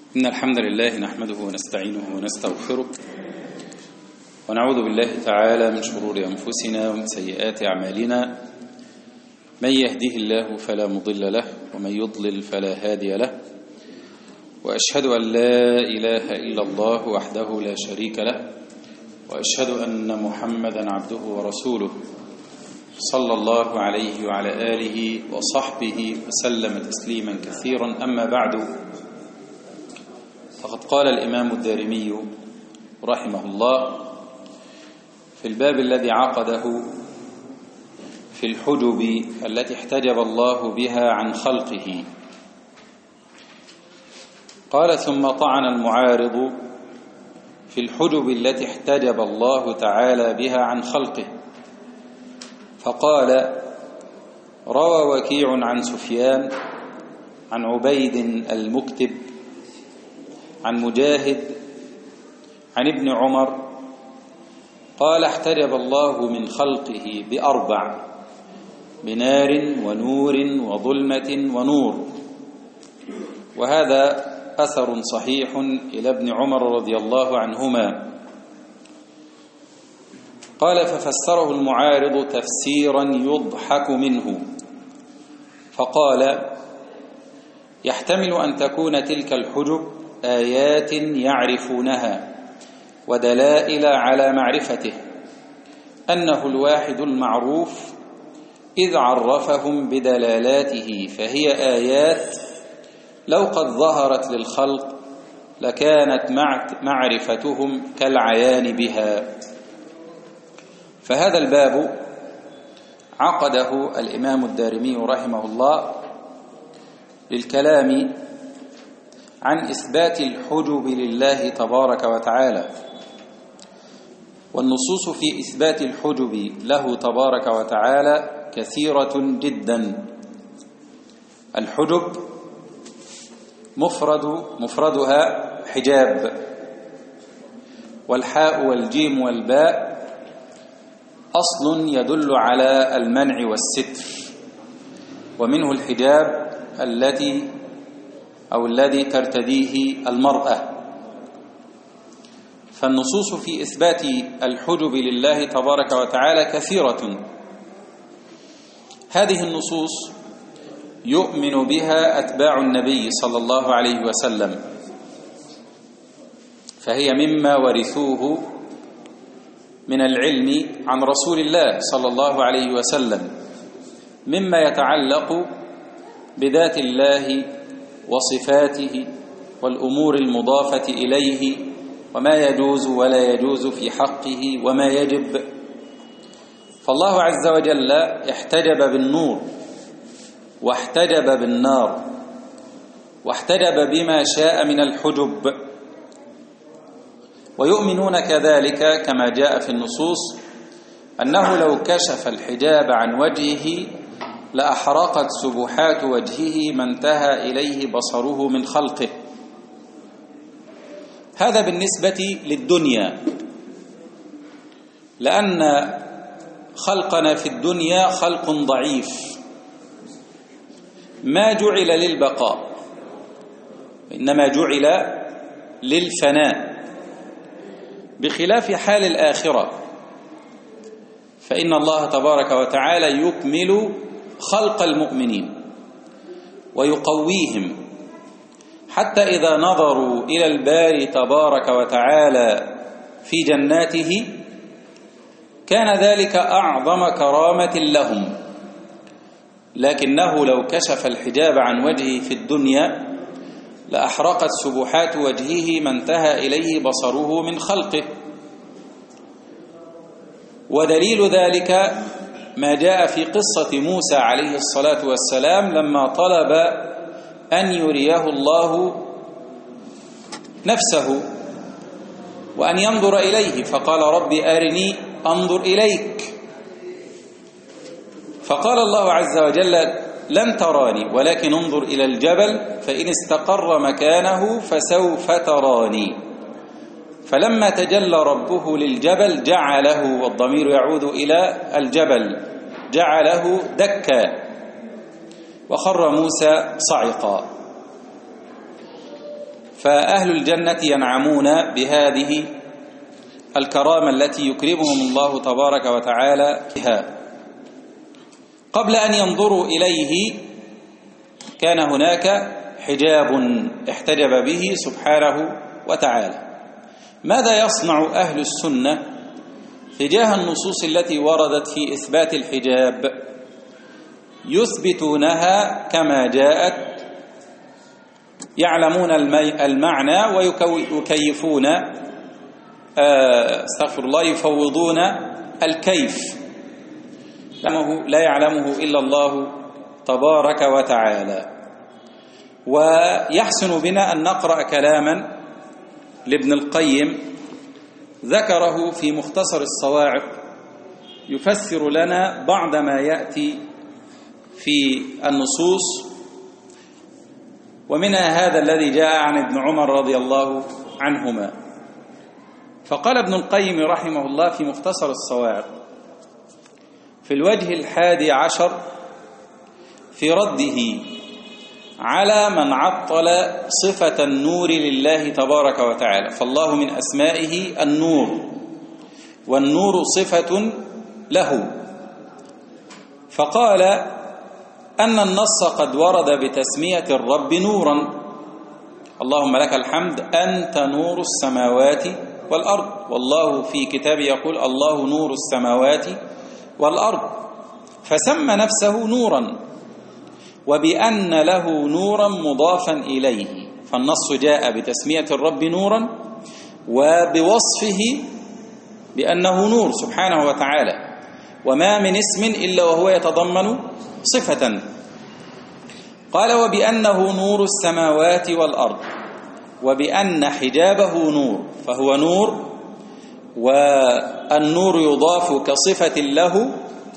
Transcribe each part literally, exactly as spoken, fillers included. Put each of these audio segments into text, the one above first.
إن الحمد لله نحمده ونستعينه ونستغفره ونعوذ بالله تعالى من شرور أنفسنا ومن سيئات أعمالنا. من يهده الله فلا مضل له ومن يضلل فلا هادي له، وأشهد أن لا إله إلا الله وحده لا شريك له، وأشهد أن محمدا عبده ورسوله صلى الله عليه وعلى آله وصحبه وسلم تسليما كثيرا. أما بعد، فقد قال الإمام الدارمي رحمه الله في الباب الذي عقده في الحجب التي احتجب الله بها عن خلقه، قال: ثم طعن المعارض في الحجب التي احتجب الله تعالى بها عن خلقه، فقال: روى وكيع عن سفيان عن عبيد المكتب عن مجاهد عن ابن عمر قال: احتجب الله من خلقه بأربع: بنار ونور وظلمة ونور. وهذا أثر صحيح إلى ابن عمر رضي الله عنهما. قال: ففسره المعارض تفسيرا يضحك منه، فقال: يحتمل أن تكون تلك الحجب آيات يعرفونها ودلائل على معرفته أنه الواحد المعروف، إذ عرفهم بدلالاته، فهي آيات لو قد ظهرت للخلق لكانت معرفتهم كالعيان بها. فهذا الباب عقده الإمام الدارمي رحمه الله للكلام عن إثبات الحجب لله تبارك وتعالى، والنصوص في إثبات الحجب له تبارك وتعالى كثيرة جدا. الحجب مفرد مفردها حجاب، والحاء والجيم والباء أصل يدل على المنع والستر، ومنه الحجاب التي أو الذي ترتديه المرأة. فالنصوص في إثبات الحجب لله تبارك وتعالى كثيرة. هذه النصوص يؤمن بها أتباع النبي صلى الله عليه وسلم، فهي مما ورثوه من العلم عن رسول الله صلى الله عليه وسلم، مما يتعلق بذات الله وصفاته والأمور المضافة إليه، وما يجوز ولا يجوز في حقه وما يجب. فالله عز وجل احتجب بالنور واحتجب بالنار واحتجب بما شاء من الحجب. ويؤمنون كذلك كما جاء في النصوص أنه لو كشف الحجاب عن وجهه لأحرقت سبحات وجهه ما انتهى إليه بصره من خلقه. هذا بالنسبة للدنيا، لأن خلقنا في الدنيا خلق ضعيف ما جعل للبقاء، إنما جعل للفناء، بخلاف حال الآخرة، فإن الله تبارك وتعالى يكمل خلق المؤمنين ويقويهم، حتى إذا نظروا إلى الباري تبارك وتعالى في جناته كان ذلك أعظم كرامة لهم. لكنه لو كشف الحجاب عن وجهه في الدنيا لأحرقت سبحات وجهه ما انتهى إليه بصره من خلقه. ودليل ذلك ما جاء في قصة موسى عليه الصلاة والسلام لما طلب أن يريه الله نفسه وأن ينظر إليه، فقال: رب أرني أنظر إليك. فقال الله عز وجل: لن تراني ولكن انظر إلى الجبل فإن استقر مكانه فسوف تراني. فلما تجلى ربه للجبل جعله، والضمير يعود إلى الجبل، جعله دكا وخر موسى صعقا. فأهل الجنة ينعمون بهذه الكرامة التي يكرمهم الله تبارك وتعالى بها. قبل أن ينظروا إليه كان هناك حجاب احتجب به سبحانه وتعالى. ماذا يصنع أهل السنة تجاه النصوص التي وردت في إثبات الحجاب؟ يثبتونها كما جاءت، يعلمون المعنى ويكيفون استغفر الله يفوضون الكيف، لأنه لا يعلمه إلا الله تبارك وتعالى. ويحسن بنا أن نقرأ كلاما لابن القيم ذكره في مختصر الصواعق يفسر لنا بعض ما يأتي في النصوص، ومنها هذا الذي جاء عن ابن عمر رضي الله عنهما. فقال ابن القيم رحمه الله في مختصر الصواعق في الوجه الحادي عشر في رده على من عطل صفة النور لله تبارك وتعالى، فالله من أسمائه النور، والنور صفة له. فقال أن النص قد ورد بتسمية الرب نورا، اللهم لك الحمد أنت نور السماوات والأرض، والله في كتابه يقول الله نور السماوات والأرض، فسمى نفسه نورا، وبأن له نورا مضافا إليه. فالنص جاء بتسمية الرب نورا وبوصفه بأنه نور سبحانه وتعالى، وما من اسم إلا وهو يتضمن صفة. قال وبأنه نور السماوات والأرض، وبأن حجابه نور، فهو نور، والنور يضاف كصفة له،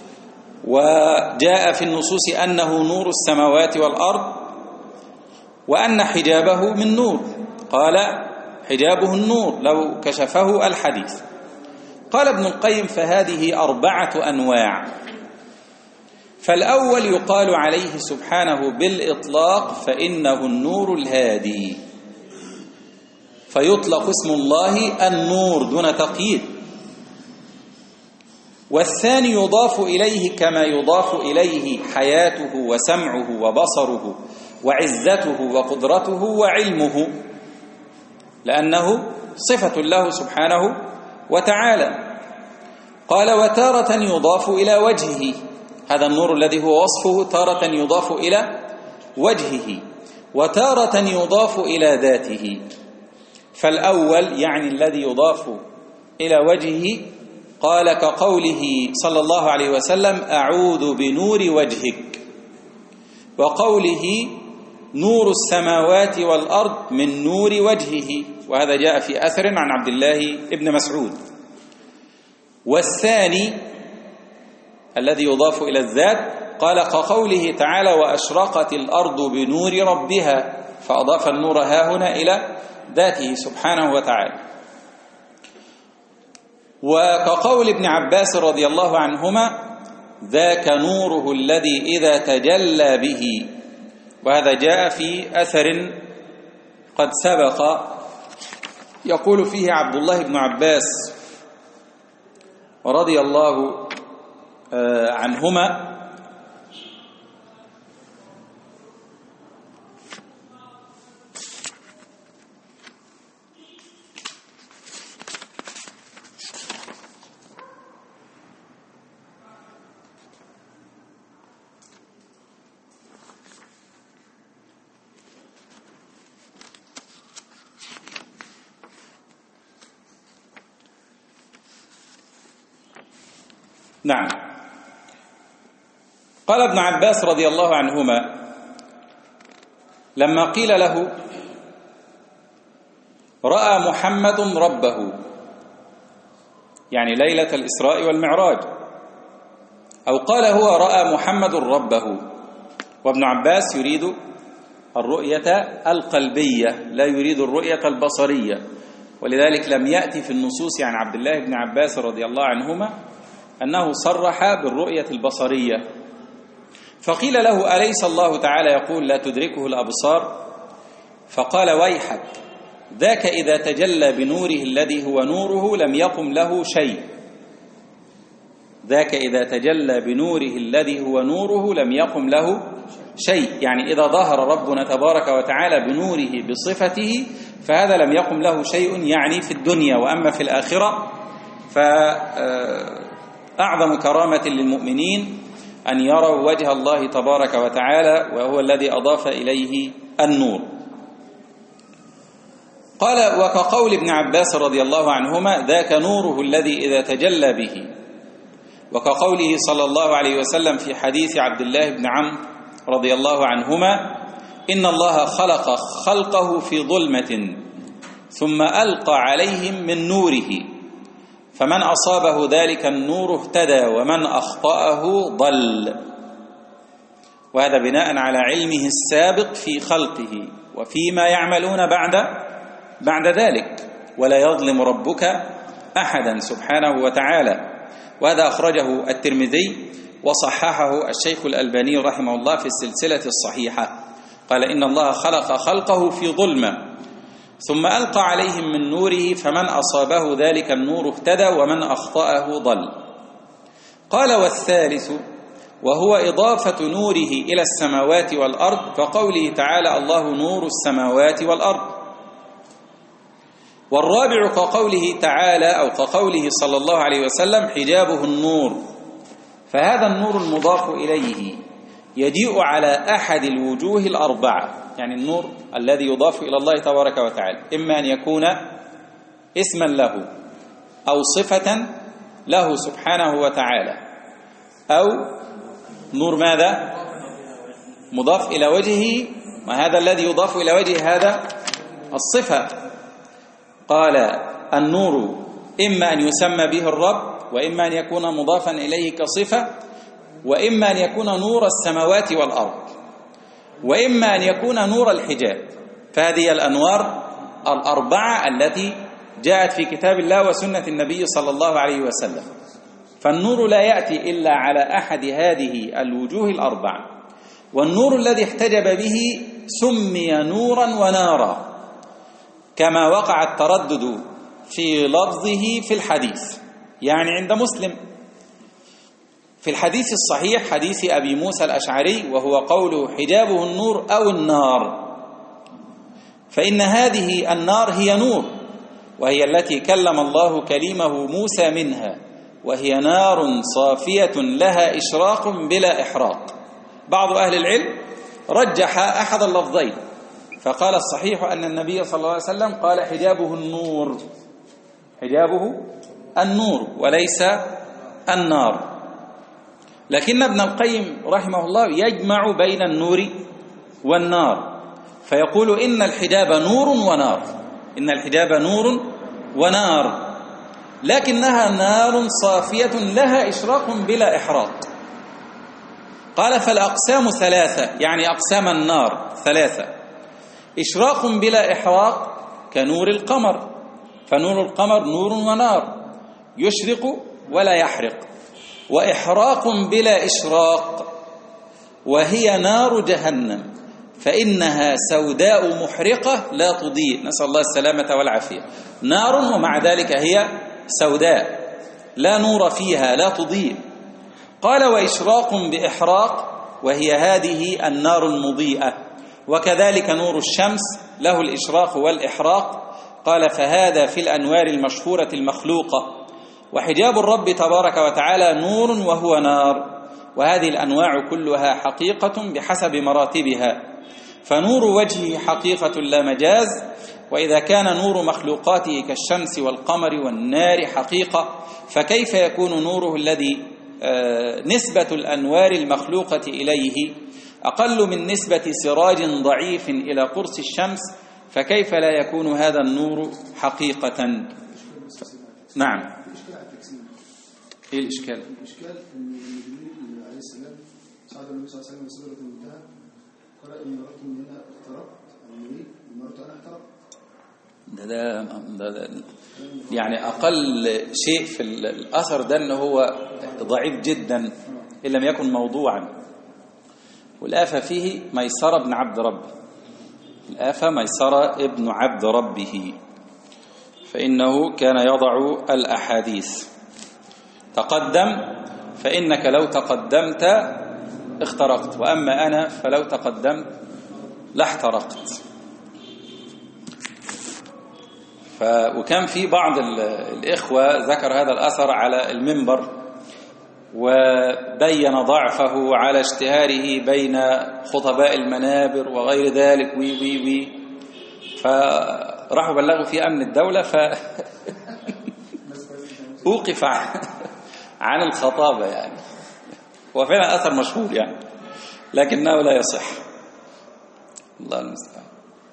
وجاء في النصوص أنه نور السماوات والأرض، وأن حجابه من نور، قال حجابه النور لو كشفه الحديث. قال ابن القيم فهذه أربعة أنواع. فالأول يقال عليه سبحانه بالإطلاق فإنه النور الهادي، فيطلق اسم الله النور دون تقييد. والثاني يضاف إليه كما يضاف إليه حياته وسمعه وبصره وعزته وقدرته وعلمه، لأنه صفة له سبحانه وتعالى. قال وتارة يضاف إلى وجهه، هذا النور الذي هو وصفه تارة يضاف إلى وجهه، وتارة يضاف إلى ذاته. فالأول يعني الذي يضاف إلى وجهه قال كقوله صلى الله عليه وسلم أعوذ بنور وجهك، وقوله نور السماوات والأرض من نور وجهه، وهذا جاء في أثر عن عبد الله بن مسعود. والثاني الذي يضاف إلى الذات قال كقوله تعالى وأشرقت الأرض بنور ربها، فأضاف النور هاهنا إلى ذاته سبحانه وتعالى. وكقول ابن عباس رضي الله عنهما ذاك نوره الذي إذا تجلى به، وهذا جاء في أثر قد سبق يقول فيه عبد الله بن عباس رضي الله عنهما نعم. قال ابن عباس رضي الله عنهما لما قيل له رأى محمد ربه، يعني ليلة الإسراء والمعراج، أو قال هو رأى محمد ربه، وابن عباس يريد الرؤية القلبية لا يريد الرؤية البصرية، ولذلك لم يأتي في النصوص عن عبد الله بن عباس رضي الله عنهما أنه صرح بالرؤية البصرية. فقيل له أليس الله تعالى يقول لا تدركه الأبصار؟ فقال ويحك ذاك إذا تجلى بنوره الذي هو نوره لم يقم له شيء. ذاك إذا تجلى بنوره الذي هو نوره لم يقم له شيء، يعني إذا ظهر ربنا تبارك وتعالى بنوره بصفته فهذا لم يقم له شيء يعني في الدنيا. وأما في الآخرة فأعظم كرامة للمؤمنين أن يروا وجه الله تبارك وتعالى، وهو الذي أضاف إليه النور. قال: وكقول ابن عباس رضي الله عنهما: ذاك نوره الذي إذا تجلى به. وكقوله صلى الله عليه وسلم في حديث عبد الله بن عمرو رضي الله عنهما: إن الله خلق خلقه في ظلمة ثم ألقى عليهم من نوره، فمن أصابه ذلك النور اهتدى ومن أخطأه ضل. وهذا بناء على علمه السابق في خلقه وفيما يعملون بعد بعد ذلك، ولا يظلم ربك أحدا سبحانه وتعالى. وهذا أخرجه الترمذي وصححه الشيخ الألباني رحمه الله في السلسلة الصحيحة. قال: إن الله خلق خلقه في ظلمة ثم ألقى عليهم من نوره، فمن أصابه ذلك النور اهتدى ومن أخطأه ضل. قال: والثالث وهو إضافة نوره إلى السماوات والأرض، كقوله تعالى: الله نور السماوات والأرض. والرابع كقوله تعالى أو كقوله صلى الله عليه وسلم: حجابه النور. فهذا النور المضاف إليه يجيء على أحد الوجوه الأربعة، يعني النور الذي يضاف إلى الله تبارك وتعالى إما أن يكون اسما له أو صفة له سبحانه وتعالى، أو نور ماذا؟ مضاف إلى وجهه، وهذا الذي يضاف إلى وجه هذا الصفة. قال: النور إما أن يسمى به الرب، وإما أن يكون مضافا إليه كصفة، وإما أن يكون نور السماوات والأرض، وإما أن يكون نور الحجاب. فهذه الأنوار الأربعة التي جاءت في كتاب الله وسنة النبي صلى الله عليه وسلم. فالنور لا يأتي إلا على أحد هذه الوجوه الأربعة. والنور الذي احتجب به سمي نورا ونارا، كما وقع التردد في لفظه في الحديث، يعني عند مسلم في الحديث الصحيح حديث أبي موسى الأشعري، وهو قوله: حجابه النور أو النار. فإن هذه النار هي نور، وهي التي كلم الله كليمه موسى منها، وهي نار صافية لها إشراق بلا إحراق. بعض أهل العلم رجح أحد اللفظين، فقال: الصحيح أن النبي صلى الله عليه وسلم قال: حجابه النور، حجابه النور وليس النار. لكن ابن القيم رحمه الله يجمع بين النور والنار، فيقول: إن الحجاب نور ونار، إن الحجاب نور ونار، لكنها نار صافية لها إشراق بلا إحراق. قال: فالأقسام ثلاثة، يعني أقسام النار ثلاثة: إشراق بلا إحراق كنور القمر، فنور القمر نور ونار يشرق ولا يحرق. وإحراق بلا إشراق وهي نار جهنم، فإنها سوداء محرقة لا تضيء، نسأل الله السلامة والعافية. نار ومع ذلك هي سوداء لا نور فيها لا تضيء. قال: وإشراق بإحراق وهي هذه النار المضيئة، وكذلك نور الشمس له الإشراق والإحراق. قال: فهذا في الأنوار المشهورة المخلوقة. وحجاب الرب تبارك وتعالى نور وهو نار، وهذه الأنواع كلها حقيقة بحسب مراتبها. فنور وجهه حقيقة لا مجاز، وإذا كان نور مخلوقاته كالشمس والقمر والنار حقيقة، فكيف يكون نوره الذي نسبة الأنوار المخلوقة إليه أقل من نسبة سراج ضعيف إلى قرص الشمس؟ فكيف لا يكون هذا النور حقيقة؟ نعم. ايه الاشكال؟ الاشكال ان جبريل عليه السلام صعد النبي صلى الله عليه وسلم سدرة المنتهى، قال: ان مررت من هنا اقتربت، او يريد مررت انا اقتربت. ده, ده ده يعني اقل شيء في الاثر ده ان هو ضعيف جدا ان لم يكن موضوعا. والآفة فيه ميسرة بن عبد رب، الآفة ميسرة ابن عبد ربه، فإنه كان يضع الأحاديث. تقدم فإنك لو تقدمت اخترقت، وأما أنا فلو تقدمت لاحترقت. ف... وكان في بعض الإخوة ذكر هذا الأثر على المنبر وبين ضعفه على اشتهاره بين خطباء المنابر وغير ذلك وي وي وي فراحوا بلغوا في أمن الدولة فأوقف عن الخطابة. يعني هو فعلا أثر مشهور يعني، لكنه لا يصح، الله المستعان.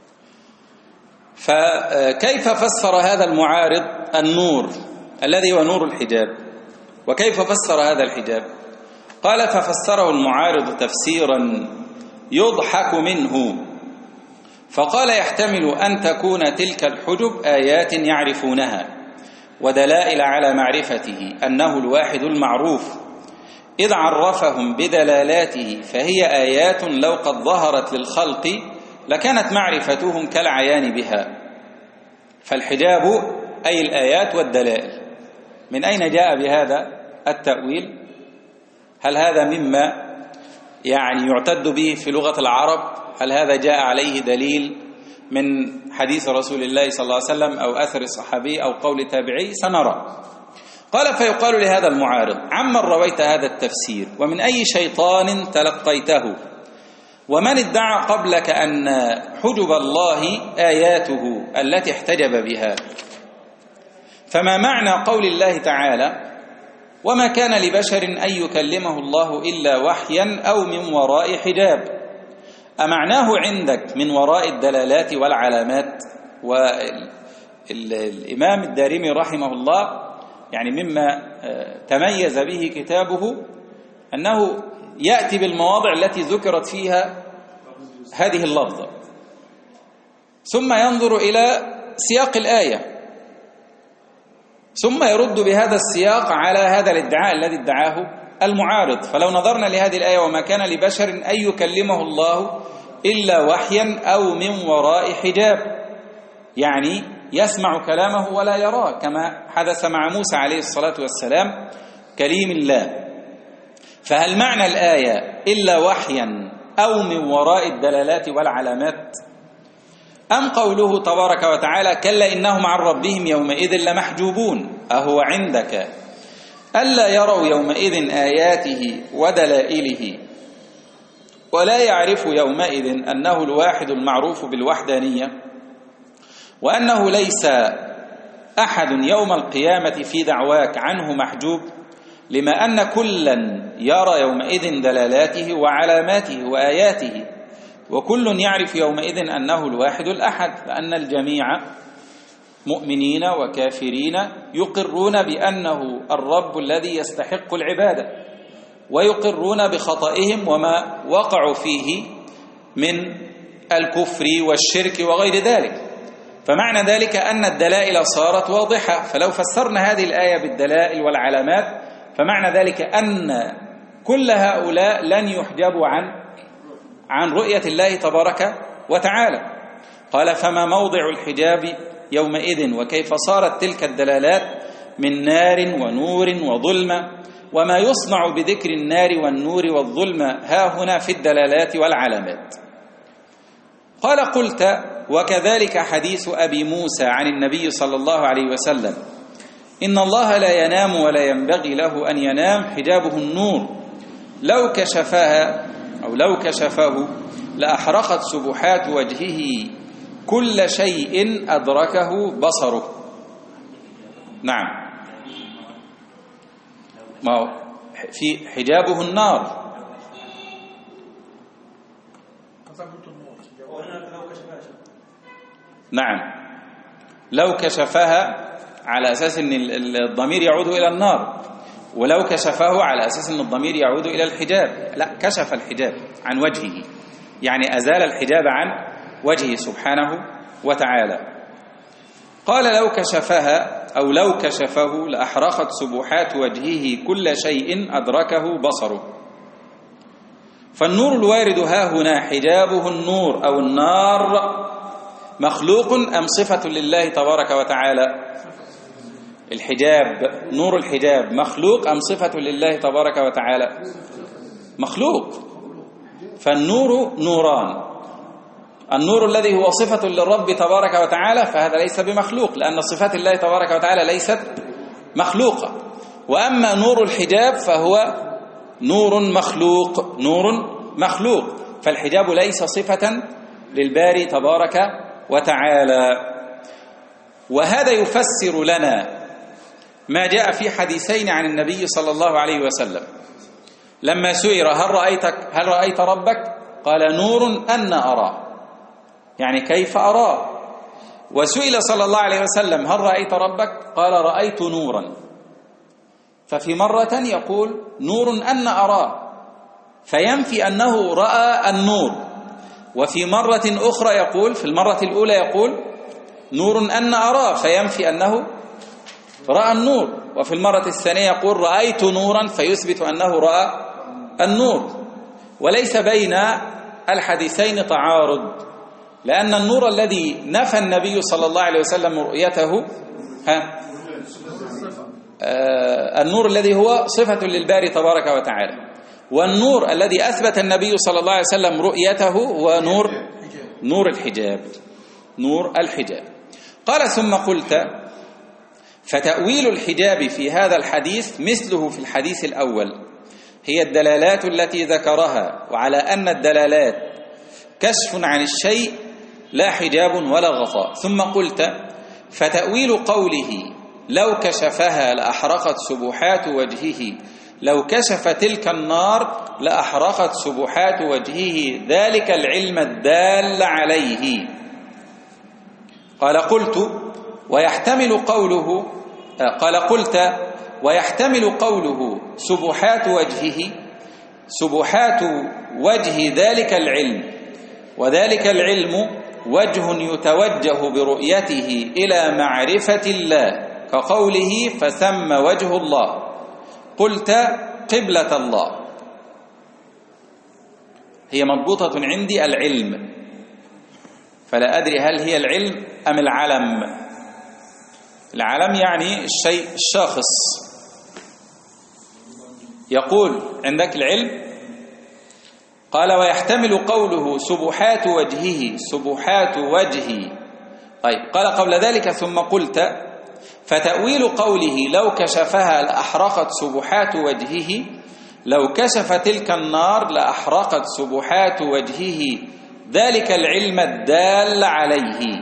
فكيف فسر هذا المعارض النور الذي هو نور الحجاب؟ وكيف فسر هذا الحجاب؟ قال: ففسره المعارض تفسيرا يضحك منه، فقال: يحتمل أن تكون تلك الحجب آيات يعرفونها ودلائل على معرفته أنه الواحد المعروف، إذ عرفهم بدلالاته، فهي آيات لو قد ظهرت للخلق لكانت معرفتهم كالعيان بها. فالحجاب أي الآيات والدلائل. من أين جاء بهذا التأويل؟ هل هذا مما يعني يعتد به في لغة العرب؟ هل هذا جاء عليه دليل من حديث رسول الله صلى الله عليه وسلم أو أثر صحابي أو قول تابعي؟ سنرى. قال: فيقال لهذا المعارض: عمن رويت هذا التفسير؟ ومن أي شيطان تلقيته؟ ومن ادعى قبلك أن حجب الله آياته التي احتجب بها؟ فما معنى قول الله تعالى: وما كان لبشر أن يكلمه الله إلا وحيا أو من وراء حجاب؟ أمعناه عندك من وراء الدلالات والعلامات؟ والإمام الدارمي رحمه الله يعني مما تميز به كتابه أنه يأتي بالمواضع التي ذكرت فيها هذه اللفظة، ثم ينظر إلى سياق الآية، ثم يرد بهذا السياق على هذا الادعاء الذي ادعاه المعارض. فلو نظرنا لهذه الآية: وما كان لبشر أن يكلمه الله إلا وحيا أو من وراء حجاب، يعني يسمع كلامه ولا يراه، كما حدث مع موسى عليه الصلاة والسلام كليم الله. فهل معنى الآية إلا وحيا أو من وراء الدلالات والعلامات؟ أم قوله تبارك وتعالى: كلا إنهم عن ربهم يومئذ لمحجوبون، أهو عندك ألا يروا يومئذ آياته ودلائله ولا يعرف يومئذ أنه الواحد المعروف بالوحدانية، وأنه ليس أحد يوم القيامة في دعواك عنه محجوب، لما أن كلا يرى يومئذ دلالاته وعلاماته وآياته، وكل يعرف يومئذ أنه الواحد الأحد، لأن الجميع مؤمنين وكافرين يقرون بأنه الرب الذي يستحق العبادة، ويقرون بخطئهم وما وقعوا فيه من الكفر والشرك وغير ذلك. فمعنى ذلك أن الدلائل صارت واضحة. فلو فسرنا هذه الآية بالدلائل والعلامات فمعنى ذلك أن كل هؤلاء لن يحجبوا عن عن رؤية الله تبارك وتعالى. قال: فما موضع الحجاب يومئذ؟ وكيف صارت تلك الدلالات من نار ونور وظلمة؟ وما يصنع بذكر النار والنور والظلمة ها هنا في الدلالات والعلامات؟ قال: قلت: وكذلك حديث أبي موسى عن النبي صلى الله عليه وسلم: إن الله لا ينام ولا ينبغي له أن ينام، حجابه النور، لو كشفها أو لو كشفه لأحرقت سبحات وجهه كل شيء أدركه بصره. نعم، ما في حجابه النار. نعم، لو كشفها على أساس أن الضمير يعود إلى النار، ولو كشفه على أساس أن الضمير يعود إلى الحجاب. لا، كشف الحجاب عن وجهه، يعني أزال الحجاب عن وجهه سبحانه وتعالى. قال: لو كشفها أو لو كشفه لأحرقت سبحات وجهه كل شيء أدركه بصره. فالنور الوارد ها هنا حجابه النور أو النار مخلوق أم صفة لله تبارك وتعالى؟ الحجاب، نور الحجاب مخلوق أم صفة لله تبارك وتعالى؟ مخلوق. فالنور نوران، النور الذي هو صفة للرب تبارك وتعالى فهذا ليس بمخلوق، لأن صفات الله تبارك وتعالى ليست مخلوقة. وأما نور الحجاب فهو نور مخلوق، نور مخلوق. فالحجاب ليس صفة للباري تبارك وتعالى. وهذا يفسر لنا ما جاء في حديثين عن النبي صلى الله عليه وسلم لما سئل هل رأيتك هل رأيت ربك؟ قال نور أن أراه، يعني كيف أراه. وسئل صلى الله عليه وسلم هل رأيت ربك؟ قال رأيت نورا. ففي مرة يقول نور أن أراه فينفي أنه رأى النور، وفي مرة أخرى يقول في المرة الأولى يقول نور أن أراه فينفي أنه رأى النور، وفي المرة الثانية يقول رأيت نورا فيثبت أنه رأى النور. وليس بين الحديثين تعارض، لأن النور الذي نفى النبي صلى الله عليه وسلم رؤيته ها آه النور الذي هو صفة للباري تبارك وتعالى، والنور الذي أثبت النبي صلى الله عليه وسلم رؤيته هو نور نور الحجاب، نور الحجاب. قال ثم قلت فتأويل الحجاب في هذا الحديث مثله في الحديث الأول، هي الدلالات التي ذكرها، وعلى أن الدلالات كشف عن الشيء لا حجاب ولا غطاء. ثم قلت فتأويل قوله لو كشفها لأحرقت سبحات وجهه، لو كشف تلك النار لأحرقت سبحات وجهه ذلك العلم الدال عليه. قال قلت ويحتمل قوله قال قلت ويحتمل قوله سبحات وجهه سبحات وجه ذلك العلم، وذلك العلم وجه يتوجه برؤيته إلى معرفة الله، كقوله فثم وجه الله. قلت قبلة الله، هي مضبوطة عندي العلم، فلا أدري هل هي العلم أم العلم. العلم يعني الشيء الشاخص. يقول عندك العلم. قال ويحتمل قوله سبحات وجهه سبحات وجهي. طيب قال قبل ذلك ثم قلت فتأويل قوله لو كشفها لأحرقت سبحات وجهه، لو كشف تلك النار لأحرقت سبحات وجهه ذلك العلم الدال عليه.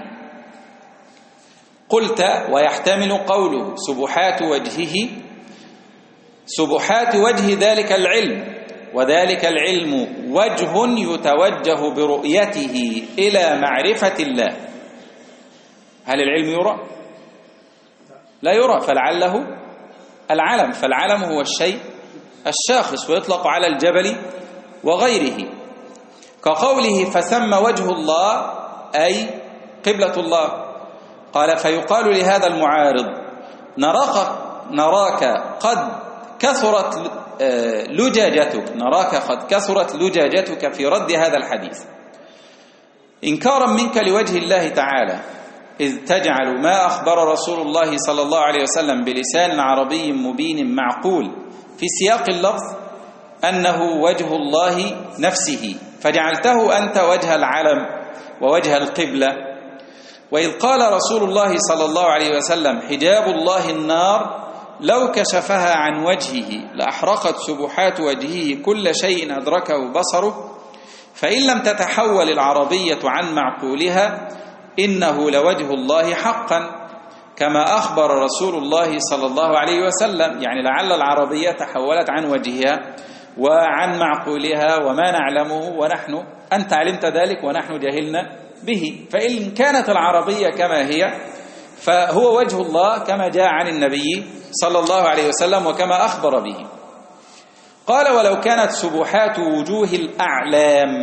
قلت ويحتمل قوله سبحات وجهه سبحات وجه ذلك العلم، وذلك العلم وجه يتوجه برؤيته إلى معرفة الله. هل العلم يرى؟ لا يرى، فلعله العلم، فالعلم هو الشيء الشاخص ويطلق على الجبل وغيره، كقوله فثم وجه الله أي قبلة الله. قال فيقال لهذا المعارض نراك, نراك قد كثرت لجاجتك نراك قد كثرت لجاجتك في رد هذا الحديث إنكارا منك لوجه الله تعالى، إذ تجعل ما أخبر رسول الله صلى الله عليه وسلم بلسان عربي مبين معقول في سياق اللفظ أنه وجه الله نفسه، فجعلته أنت وجه العلم ووجه القبلة. وإذ قال رسول الله صلى الله عليه وسلم حجاب الله النار لو كشفها عن وجهه لأحرقت سبحات وجهه كل شيء أدركه بصره، فإن لم تتحول العربية عن معقولها إنه لوجه الله حقا، كما أخبر رسول الله صلى الله عليه وسلم. يعني لعل العربية تحولت عن وجهها وعن معقولها وما نعلمه، ونحن أنت علمت ذلك ونحن جهلنا به. فإن كانت العربية كما هي فهو وجه الله كما جاء عن النبي صلى الله عليه وسلم وكما أخبر به. قال ولو كانت سبحات وجوه الأعلام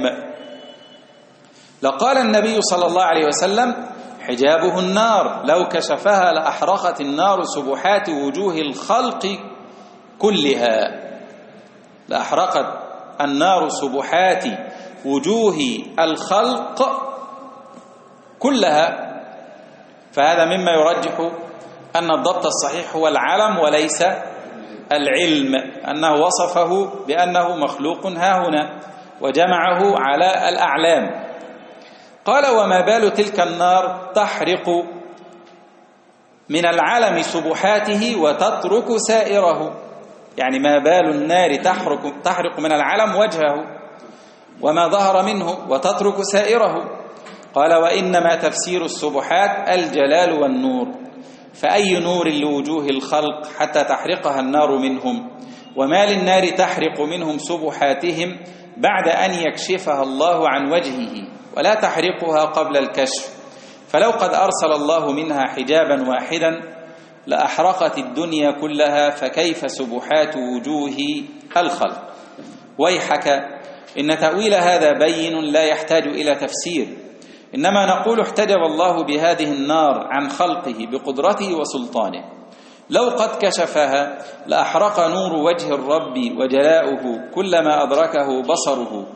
لقال النبي صلى الله عليه وسلم حجابه النار لو كشفها لأحرقت النار سبحات وجوه الخلق كلها، لأحرقت النار سبحات وجوه الخلق كلها، فهذا مما يرجح أن الضبط الصحيح هو العلم وليس العلم، أنه وصفه بأنه مخلوق هاهنا وجمعه على الأعلام. قال: وما بال تلك النار تحرق من العلم سبحاته وتترك سائره، يعني ما بال النار تحرق, تحرق من العلم وجهه وما ظهر منه وتترك سائره. قال: وإنما تفسير السبحات الجلال والنور، فأي نور لوجوه الخلق حتى تحرقها النار منهم، وما للنار تحرق منهم سبحاتهم بعد أن يكشفها الله عن وجهه ولا تحرقها قبل الكشف، فلو قد أرسل الله منها حجابا واحدا لأحرقت الدنيا كلها، فكيف سبحات وجوه الخلق؟ ويحك، إن تأويل هذا بين لا يحتاج إلى تفسير، إنما نقول احتجب الله بهذه النار عن خلقه بقدرته وسلطانه، لو قد كشفها لأحرق نور وجه الرب وجلاؤه كلما أدركه بصره،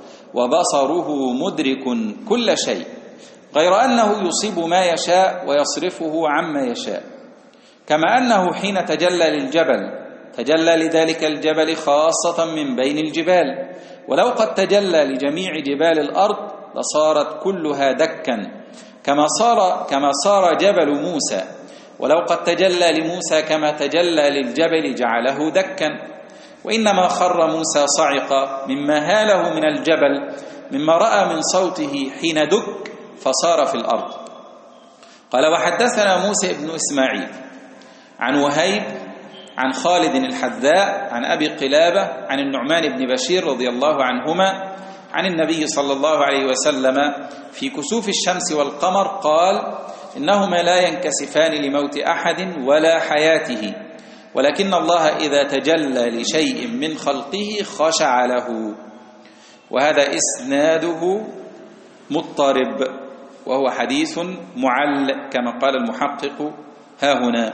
وبصره مدرك كل شيء، غير أنه يصيب ما يشاء ويصرفه عما يشاء، كما أنه حين تجلى للجبل تجلى لذلك الجبل خاصة من بين الجبال، ولو قد تجلى لجميع جبال الأرض لصارت كلها دكا، كما صار كما صار جبل موسى، ولو قد تجلى لموسى كما تجلى للجبل جعله دكا، وإنما خر موسى صعقا مما هاله من الجبل، مما رأى من صوته حين دك فصار في الأرض. قال: وحدثنا موسى بن إسماعيل عن وهيب عن خالد الحذاء عن أبي قلابة عن النعمان بن بشير رضي الله عنهما عن النبي صلى الله عليه وسلم في كسوف الشمس والقمر قال: إنهما لا ينكسفان لموت أحد ولا حياته، ولكن الله إذا تجلى لشيء من خلقه خشع له. وهذا إسناده مضطرب، وهو حديث معل كما قال المحقق ها هنا.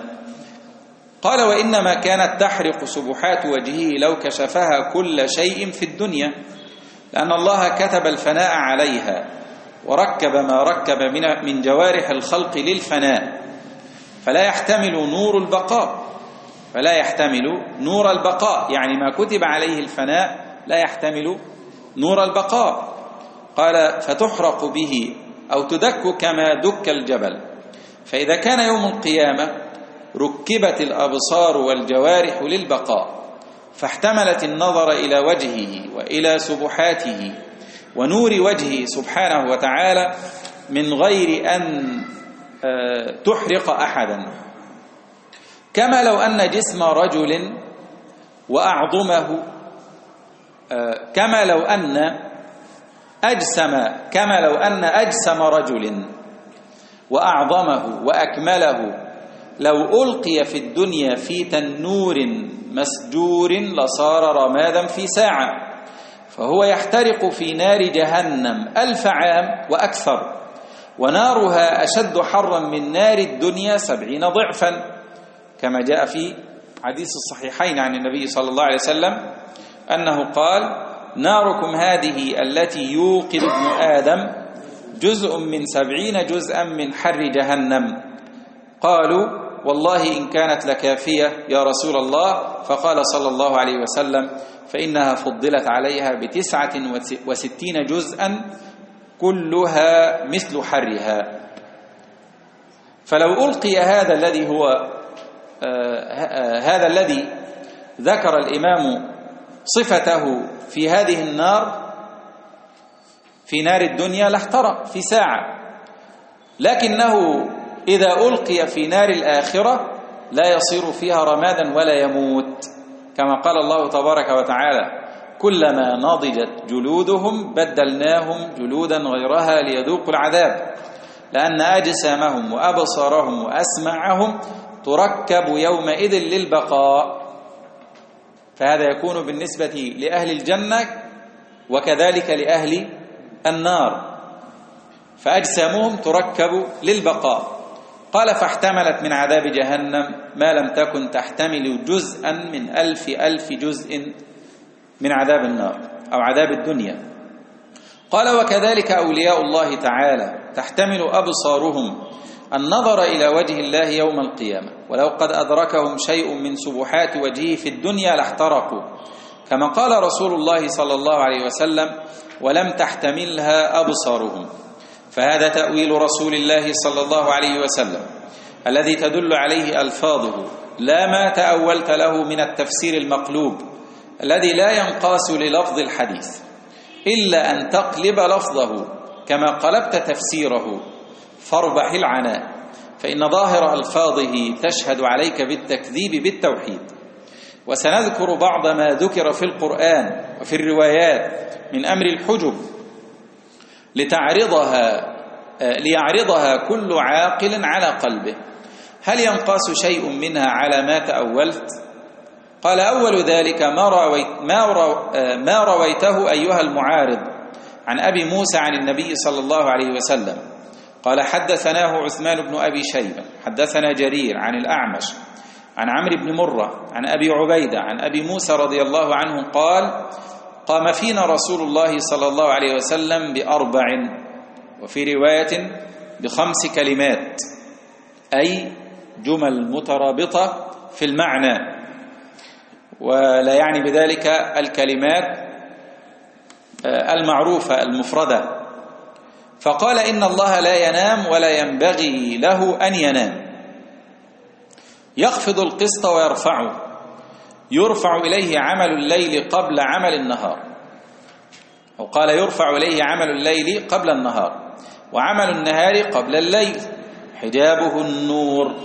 قال: وإنما كانت تحرق سبحات وجهه لو كشفها كل شيء في الدنيا، لأن الله كتب الفناء عليها وركب ما ركب من جوارح الخلق للفناء، فلا يحتمل نور البقاء فلا يحتمل نور البقاء يعني ما كتب عليه الفناء لا يحتمل نور البقاء. قال: فتحرق به أو تدك كما دك الجبل، فإذا كان يوم القيامة ركبت الأبصار والجوارح للبقاء، فاحتملت النظر إلى وجهه وإلى سبحاته ونور وجهه سبحانه وتعالى من غير أن تحرق أحدا، كما لو أن جسم رجل وأعظمه كما لو أن أجسم كما لو أن أجسم رجل وأعظمه وأكمله لو ألقي في الدنيا في تنور مسجور لصار رمادا في ساعة، فهو يحترق في نار جهنم ألف عام وأكثر، ونارها أشد حرا من نار الدنيا سبعين ضعفا، كما جاء في حديث الصحيحين عن النبي صلى الله عليه وسلم أنه قال: ناركم هذه التي يوقد ابن آدم جزء من سبعين جزءا من حر جهنم. قالوا: والله إن كانت لكافية يا رسول الله. فقال صلى الله عليه وسلم: فإنها فضلت عليها بتسعة وستين جزءا كلها مثل حرها. فلو ألقي هذا الذي هو آه هذا الذي ذكر الإمام صفته في هذه النار في نار الدنيا لاحترق في ساعة، لكنه إذا ألقي في نار الآخرة لا يصير فيها رمادا ولا يموت، كما قال الله تبارك وتعالى: كلما نضجت جلودهم بدلناهم جلودا غيرها ليذوقوا العذاب، لأن أجسامهم وأبصارهم وأسماعهم تركب يومئذ للبقاء. فهذا يكون بالنسبة لأهل الجنة وكذلك لأهل النار، فأجسامهم تركب للبقاء. قال: فاحتملت من عذاب جهنم ما لم تكن تحتمل جزءا من ألف ألف جزء من عذاب النار أو عذاب الدنيا. قال وكذلك أولياء الله تعالى تحتمل أبصارهم النظر إلى وجه الله يوم القيامة، ولو قد أدركهم شيء من سبحات وجهه في الدنيا لاحترقوا، كما قال رسول الله صلى الله عليه وسلم ولم تحتملها أبصارهم. فهذا تأويل رسول الله صلى الله عليه وسلم الذي تدل عليه ألفاظه، لا ما تأولت له من التفسير المقلوب الذي لا ينقاس للفظ الحديث إلا أن تقلب لفظه كما قلبت تفسيره، فاربح العناء، فإن ظاهر ألفاظه تشهد عليك بالتكذيب بالتوحيد. وسنذكر بعض ما ذكر في القرآن وفي الروايات من أمر الحجب لتعرضها ليعرضها كل عاقل على قلبه، هل ينقاس شيء منها على ما تأولت؟ قال أول ذلك ما, رويت ما, رو ما رويته أيها المعارض عن أبي موسى عن النبي صلى الله عليه وسلم قال حدثناه عثمان بن أبي شيبة حدثنا جرير عن الأعمش عن عمرو بن مرة عن أبي عبيدة عن أبي موسى رضي الله عنه قال قام فينا رسول الله صلى الله عليه وسلم بأربع، وفي رواية بخمس كلمات، أي جمل مترابطة في المعنى، ولا يعني بذلك الكلمات المعروفة المفردة. فقال إن الله لا ينام ولا ينبغي له أن ينام، يخفض القسط ويرفعه، يرفع إليه عمل الليل قبل عمل النهار، أو قال يرفع إليه عمل الليل قبل النهار، وعمل النهار قبل الليل، حجابه النور،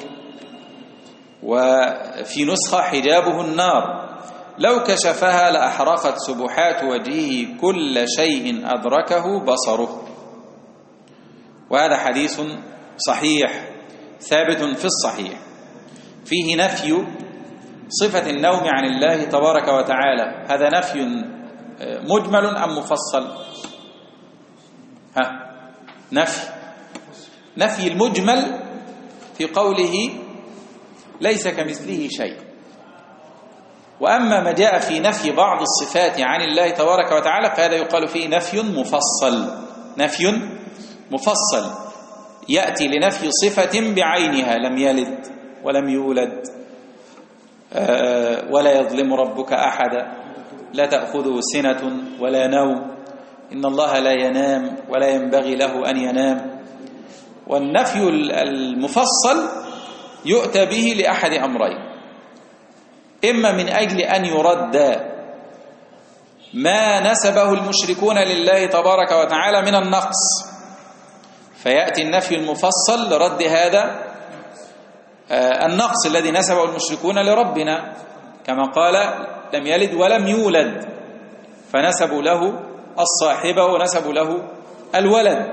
وفي نسخة حجابه النار، لو كشفها لأحرقت سبحات وجهه كل شيء أدركه بصره. وهذا حديث صحيح ثابت في الصحيح، فيه نفي صفة النوم عن الله تبارك وتعالى. هذا نفي مجمل أم مفصل؟ ها نفي نفي المجمل في قوله ليس كمثله شيء، وأما ما جاء في نفي بعض الصفات عن الله تبارك وتعالى فهذا يقال فيه نفي مفصل. نفي مفصل يأتي لنفي صفة بعينها، لم يلد ولم يولد ولا يظلم ربك أحدا، لا تأخذه سنة ولا نوم، إن الله لا ينام ولا ينبغي له أن ينام. والنفي المفصل يؤتى به لأحد أمرين، إما من أجل أن يرد ما نسبه المشركون لله تبارك وتعالى من النقص، فيأتي النفي المفصل لرد هذا النقص الذي نسبه المشركون لربنا، كما قال لم يلد ولم يولد، فنسبوا له الصاحبة ونسبوا له الولد.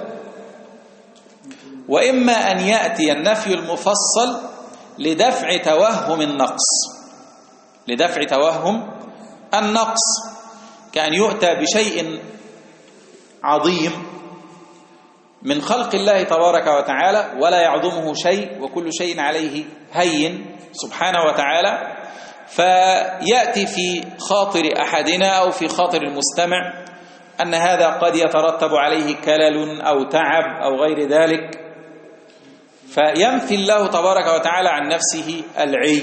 وإما أن يأتي النفي المفصل لدفع توهم النقص، لدفع توهم النقص، كأن يؤتى بشيء عظيم من خلق الله تبارك وتعالى ولا يعظمه شيء، وكل شيء عليه هين سبحانه وتعالى، فيأتي في خاطر أحدنا أو في خاطر المستمع أن هذا قد يترتب عليه كلل أو تعب أو غير ذلك، فينفي الله تبارك وتعالى عن نفسه العي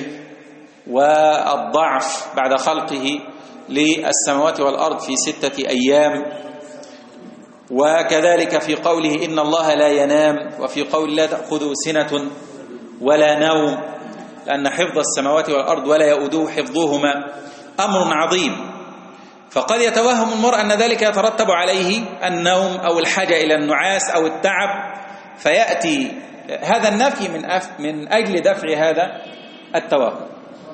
والضعف بعد خلقه للسماوات والأرض في ستة أيام. وكذلك في قوله إن الله لا ينام، وفي قول لا تأخذه سنة ولا نوم، لأن حفظ السماوات والأرض ولا يؤوده حفظهما أمر عظيم، فقد يتوهم المرء أن ذلك يترتب عليه النوم أو الحاجة إلى النعاس أو التعب، فيأتي هذا النفي من أف من أجل دفع هذا التوهم.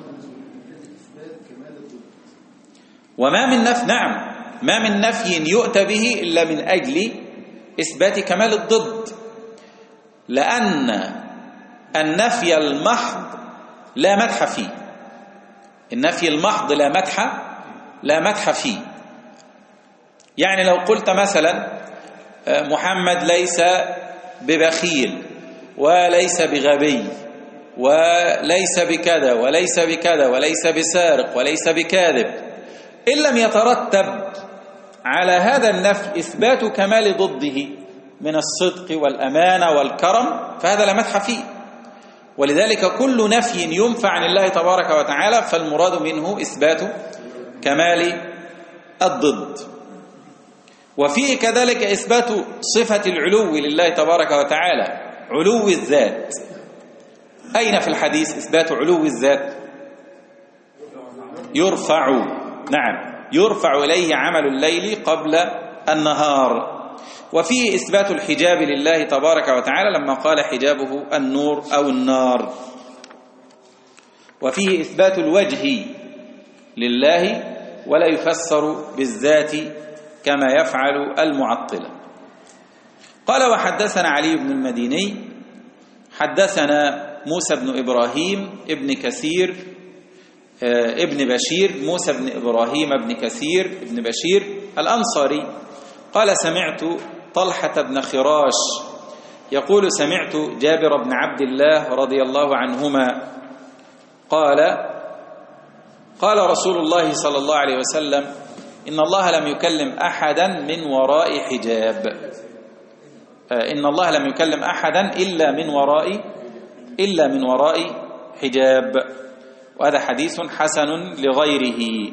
وما من نفي نعم ما من نفي يؤتى به إلا من أجل إثبات كمال الضد، لأن النفي المحض لا مدح فيه، النفي المحض لا مدح لا مدح فيه. يعني لو قلت مثلا محمد ليس ببخيل وليس بغبي وليس بكذا وليس بكذا وليس بسارق وليس بكاذب، إن لم يترتب على هذا النفي إثبات كمال ضده من الصدق والأمانة والكرم فهذا لا مدح فيه. ولذلك كل نفي ينفع عن الله تبارك وتعالى فالمراد منه إثبات كمال الضد. وفيه كذلك إثبات صفة العلو لله تبارك وتعالى، علو الذات. أين في الحديث إثبات علو الذات؟ يرفع، نعم، يرفع إليه عمل الليل قبل النهار. وفيه إثبات الحجاب لله تبارك وتعالى لما قال حجابه النور أو النار. وفيه إثبات الوجه لله ولا يفسر بالذات كما يفعل المعطلة. قال وحدثنا علي بن المديني حدثنا موسى بن إبراهيم ابن كثير ابن بشير، موسى بن إبراهيم ابن كثير ابن بشير الأنصاري قال سمعت طلحة بن خراش يقول سمعت جابر بن عبد الله رضي الله عنهما قال قال رسول الله صلى الله عليه وسلم إن الله لم يكلم أحدا من وراء حجاب، إن الله لم يكلم أحدا إلا من وراء إلا من وراء حجاب. وهذا حديث حسن لغيره.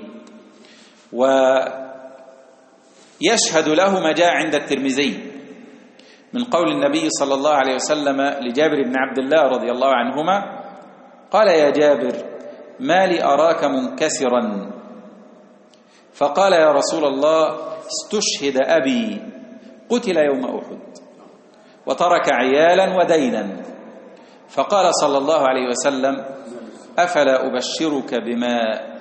ويشهد له ما جاء عند الترمذي من قول النبي صلى الله عليه وسلم لجابر بن عبد الله رضي الله عنهما قال يا جابر ما لي أراك منكسرا؟ فقال يا رسول الله استشهد أبي قتل يوم أحد وترك عيالا ودينا. فقال صلى الله عليه وسلم أفلا أبشرك بما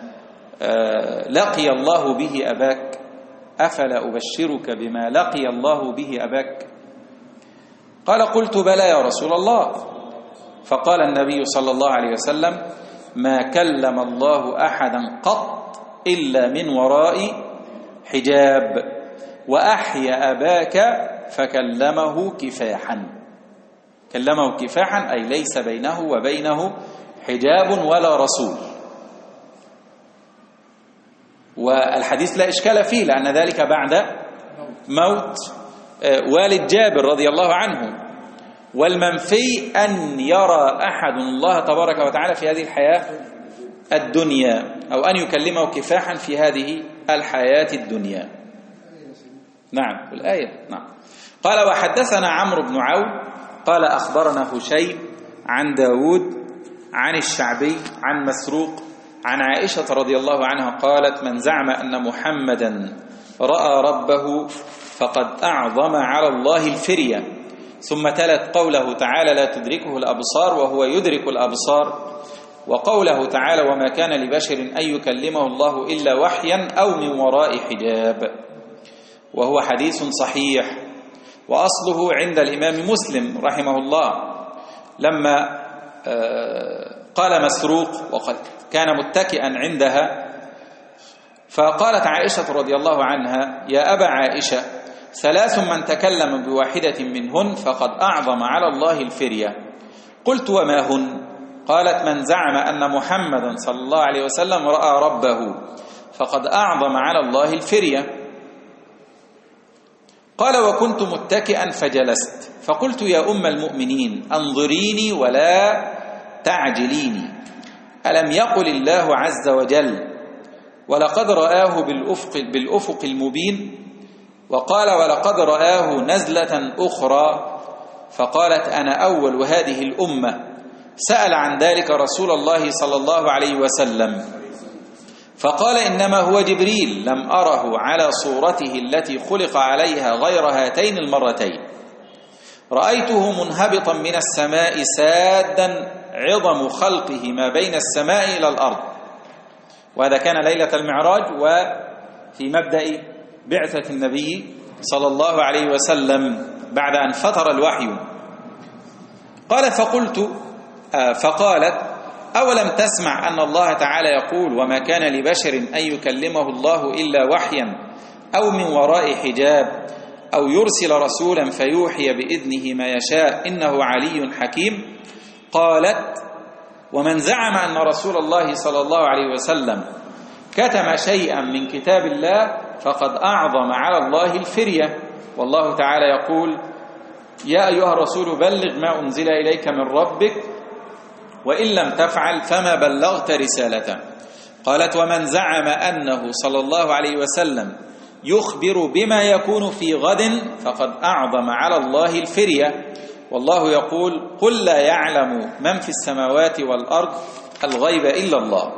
لقي الله به أباك؟ أفلا أبشرك بما لقي الله به أباك؟ قال قلت بلى يا رسول الله. فقال النبي صلى الله عليه وسلم ما كلم الله أحدا قط إلا من وراء حجاب وأحيا أباك فكلمه كفاحا. كلمه كفاحا أي ليس بينه وبينه حجاب ولا رسول. والحديث لا إشكال فيه لأن ذلك بعد موت والد جابر رضي الله عنه. والمنفي أن يرى أحد الله تبارك وتعالى في هذه الحياة الدنيا أو أن يكلمه كفاحا في هذه الحياة الدنيا. نعم الآية. نعم. قال وحدثنا عمرو بن عون قال أخبرنا هشيم عن داود عن الشعبي عن مسروق عن عائشة رضي الله عنها قالت من زعم أن محمدا رأى ربه فقد أعظم على الله الفرية. ثم تلت قوله تعالى لا تدركه الأبصار وهو يدرك الأبصار، وقوله تعالى وما كان لبشر أن يكلمه الله إلا وحيا أو من وراء حجاب، وهو حديث صحيح وأصله عند الإمام مسلم رحمه الله لما قال مسروق وقد كان متكئا عندها فقالت عائشة رضي الله عنها يا أبا عائشة ثلاث من تكلم بواحدة منهن فقد أعظم على الله الفرية. قلت وما هن؟ قالت من زعم أن محمدا صلى الله عليه وسلم رأى ربه فقد أعظم على الله الفرية. قال وكنت متكئا فجلست فقلت يا أم المؤمنين أنظريني ولا تعجليني، ألم يقل الله عز وجل ولقد رآه بالأفق, بالأفق المبين، وقال ولقد رآه نزلة أخرى، فقالت أنا أول هذه الأمة سأل عن ذلك رسول الله صلى الله عليه وسلم فقال إنما هو جبريل لم أره على صورته التي خلق عليها غير هاتين المرتين، رأيته منهبطا من السماء سادا عظم خلقه ما بين السماء إلى الأرض. وهذا كان ليلة المعراج وفي مبدأ بعثة النبي صلى الله عليه وسلم بعد أن فتر الوحي. قال فقلت فقالت أولم تسمع أن الله تعالى يقول وما كان لبشر أن يكلمه الله إلا وحيا أو من وراء حجاب أو يرسل رسولا فيوحي بإذنه ما يشاء إنه علي حكيم. قالت ومن زعم أن رسول الله صلى الله عليه وسلم كتم شيئا من كتاب الله فقد أعظم على الله الفرية. والله تعالى يقول: يا أيها الرسول بلغ ما أنزل إليك من ربك وإن لم تفعل فما بلغت رسالته. قالت: ومن زعم أنه صلى الله عليه وسلم يخبر بما يكون في غد فقد أعظم على الله الفرية. والله يقول: قل لا يعلم من في السماوات والأرض الغيب إلا الله.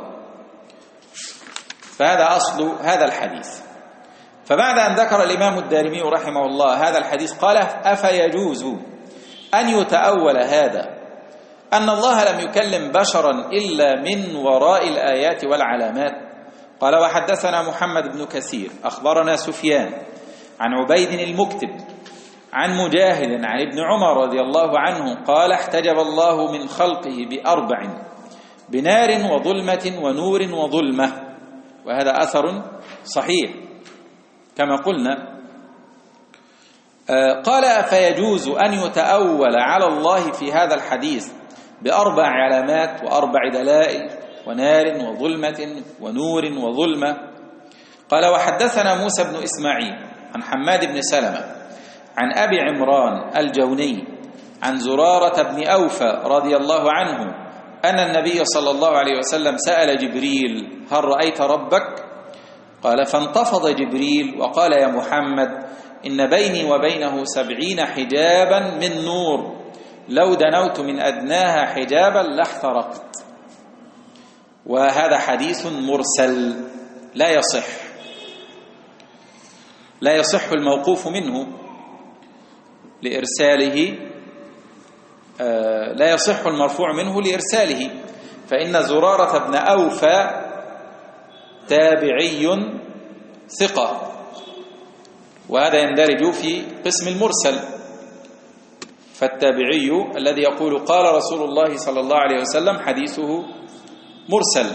فهذا أصل هذا الحديث. فبعد أن ذكر الإمام الدارمي رحمه الله هذا الحديث قال: أفيجوز أن يتأول هذا أن الله لم يكلم بشرا إلا من وراء الآيات والعلامات؟ قال: وحدثنا محمد بن كثير أخبرنا سفيان عن عبيد المكتب عن مجاهد عن ابن عمر رضي الله عنه قال: احتجب الله من خلقه بأربع: بنار وظلمة ونور وظلمة. وهذا أثر صحيح كما قلنا. قال: أفيجوز أن يتأول على الله في هذا الحديث بأربع علامات وأربع دلائل ونار وظلمة ونور وظلمة؟ قال: وحدثنا موسى بن إسماعيل عن حماد بن سلمة عن أبي عمران الجوني عن زرارة بن أوفى رضي الله عنه أن النبي صلى الله عليه وسلم سأل جبريل: هل رأيت ربك؟ قال: فانتفض جبريل وقال: يا محمد، إن بيني وبينه سبعين حجابا من نور، لو دنوت من أدناها حجابا لاحترقت. وهذا حديث مرسل لا يصح لا يصح الموقوف منه لإرساله، لا يصح المرفوع منه لإرساله، فإن زرارة بن أوفى تابعي ثقة، وهذا يندرج في قسم المرسل. فالتابعي الذي يقول قال رسول الله صلى الله عليه وسلم حديثه مرسل.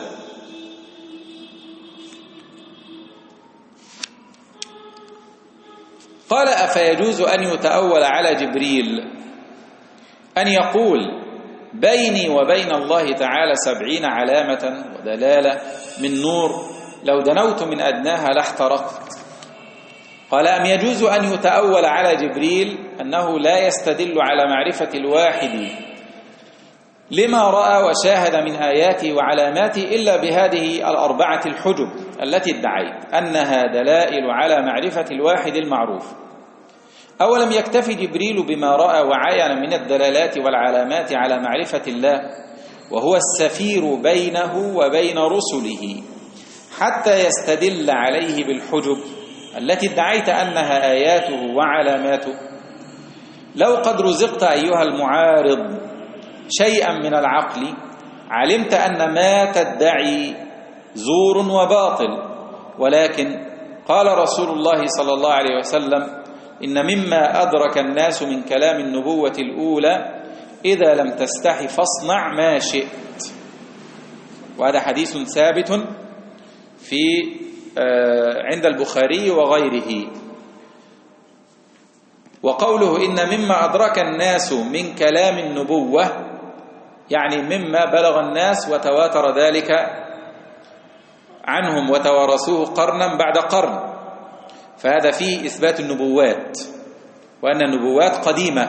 قال: أفيجوز أن يتأول على جبريل أن يقول: بيني وبين الله تعالى سبعين علامة ودلالة من نور، لو دنوت من أدناها لاحترقت؟ قال: أم يجوز أن يتأول على جبريل أنه لا يستدل على معرفة الواحد لما رأى وشاهد من آياته وعلاماته إلا بهذه الأربعة الحجب التي ادعيت أنها دلائل على معرفة الواحد المعروف؟ أولم يكتفي جبريل بما رأى وعاين من الدلالات والعلامات على معرفة الله، وهو السفير بينه وبين رسله، حتى يستدل عليه بالحجب التي ادعيت أنها آياته وعلاماته؟ لو قد رزقت أيها المعارض شيئا من العقل علمت أن ما تدعي زور وباطل، ولكن قال رسول الله صلى الله عليه وسلم: إن مما أدرك الناس من كلام النبوة الأولى: إذا لم تستحي فاصنع ما شئت. وهذا حديث ثابت في عند البخاري وغيره. وقوله إن مما أدرك الناس من كلام النبوة يعني مما بلغ الناس وتواتر ذلك عنهم وتوارثوه قرنا بعد قرن، فهذا فيه إثبات النبوات، وأن النبوات قديمة،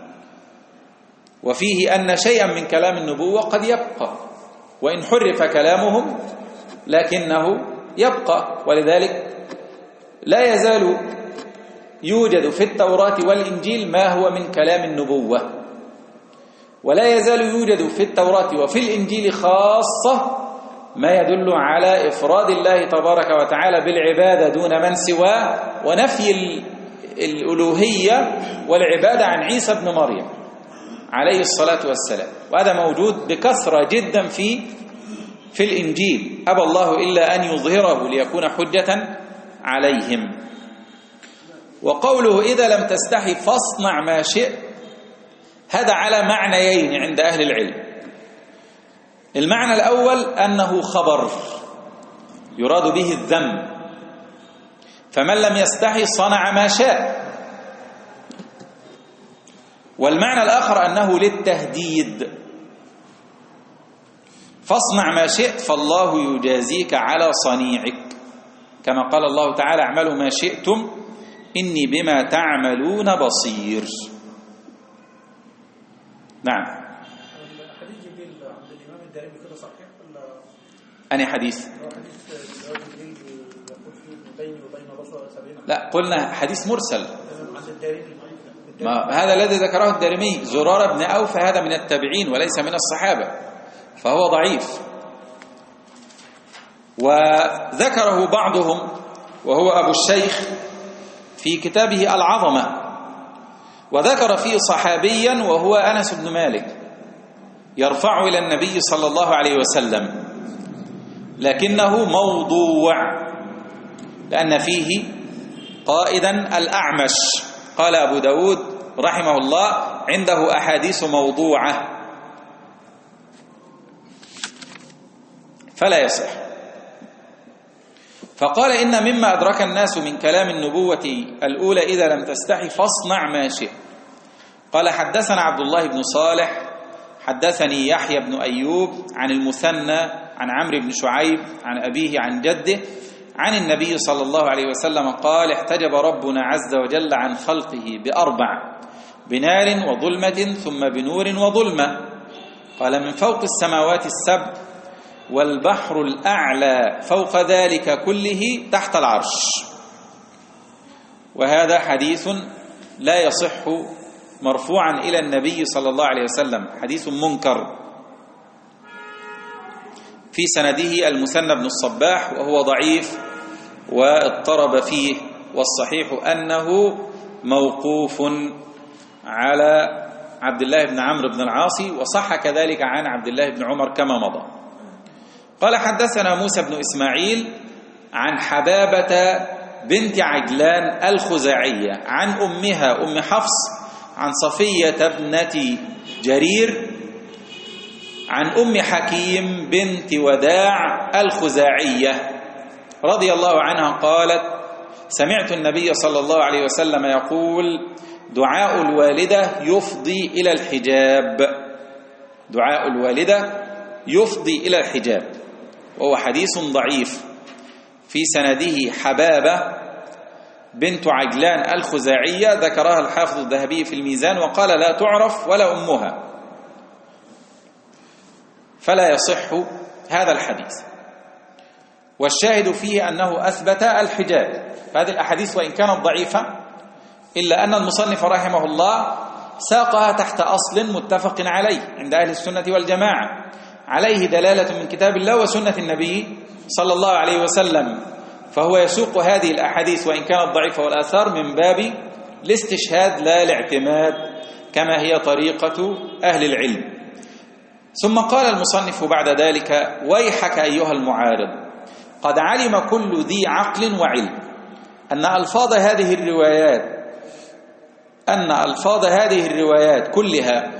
وفيه أن شيئا من كلام النبوة قد يبقى وإن حرف كلامهم لكنه يبقى. ولذلك لا يزال يوجد في التوراة والإنجيل ما هو من كلام النبوة، ولا يزال يوجد في التوراة وفي الإنجيل خاصة ما يدل على إفراد الله تبارك وتعالى بالعبادة دون من سواه، ونفي الألوهية والعبادة عن عيسى بن مريم عليه الصلاة والسلام. وهذا موجود بكثرة جدا في في الإنجيل، أبى الله إلا أن يظهره ليكون حجة عليهم. وقوله إذا لم تستحي فاصنع ما شئت، هذا على معنيين عند أهل العلم. المعنى الأول أنه خبر يراد به الذم، فمن لم يستحي صنع ما شاء. والمعنى الآخر أنه للتهديد، فاصنع ما شئت فالله يجازيك على صنيعك، كما قال الله تعالى اعملوا ما شئتم إني بما تعملون بصير. نعم. حديث جبريل عند الإمام الدارمي كده صحيح ولا؟ أنهي حديث؟ حديث جبريل يقول فيه بيني وبين الرسول سبعين. لا، قلنا حديث مرسل. عند الدارمي. ما هذا الذي ذكره الدارمي، زرار بن أوف هذا من التابعين وليس من الصحابة، فهو ضعيف. وذكره بعضهم وهو أبو الشيخ في كتابه العظمة، وذكر فيه صحابيا وهو أنس بن مالك يرفع إلى النبي صلى الله عليه وسلم، لكنه موضوع لأن فيه قائدا الأعمش. قال أبو داود رحمه الله عنده أحاديث موضوعة فلا يصح. فقال إن مما أدرك الناس من كلام النبوة الأولى إذا لم تستحي فاصنع ما شئت. قال حدثنا عبد الله بن صالح حدثني يحيى بن أيوب عن المثنى عن عمرو بن شعيب عن أبيه عن جده عن النبي صلى الله عليه وسلم قال احتجب ربنا عز وجل عن خلقه بأربع: بنار وظلمة ثم بنور وظلمة. قال من فوق السماوات السبع والبحر الأعلى فوق ذلك كله تحت العرش. وهذا حديث لا يصح مرفوعا إلى النبي صلى الله عليه وسلم، حديث منكر في سنده المثنى بن الصباح وهو ضعيف واضطرب فيه، والصحيح أنه موقوف على عبد الله بن عمرو بن العاص، وصح كذلك عن عبد الله بن عمر كما مضى. قال حدثنا موسى بن إسماعيل عن حبابة بنت عجلان الخزاعية عن أمها أم حفص عن صفية ابنة جرير عن أم حكيم بنت وداع الخزاعية رضي الله عنها قالت سمعت النبي صلى الله عليه وسلم يقول دعاء الوالدة يفضي إلى الحجاب. دعاء الوالدة يفضي إلى الحجاب، وهو حديث ضعيف في سنده حبابة بنت عجلان الخزاعية، ذكرها الحافظ الذهبي في الميزان وقال لا تعرف ولا أمها، فلا يصح هذا الحديث. والشاهد فيه أنه أثبت الحجاب. فهذه الأحاديث وإن كانت ضعيفة إلا أن المصنف رحمه الله ساقها تحت أصل متفق عليه عند أهل السنة والجماعة، عليه دلالة من كتاب الله وسنة النبي صلى الله عليه وسلم، فهو يسوق هذه الأحاديث وإن كانت ضعيفة والآثار من باب الاستشهاد لا الاعتماد كما هي طريقة أهل العلم. ثم قال المصنف بعد ذلك ويحك أيها المعارض، قد علم كل ذي عقل وعلم أن ألفاظ هذه الروايات أن ألفاظ هذه الروايات كلها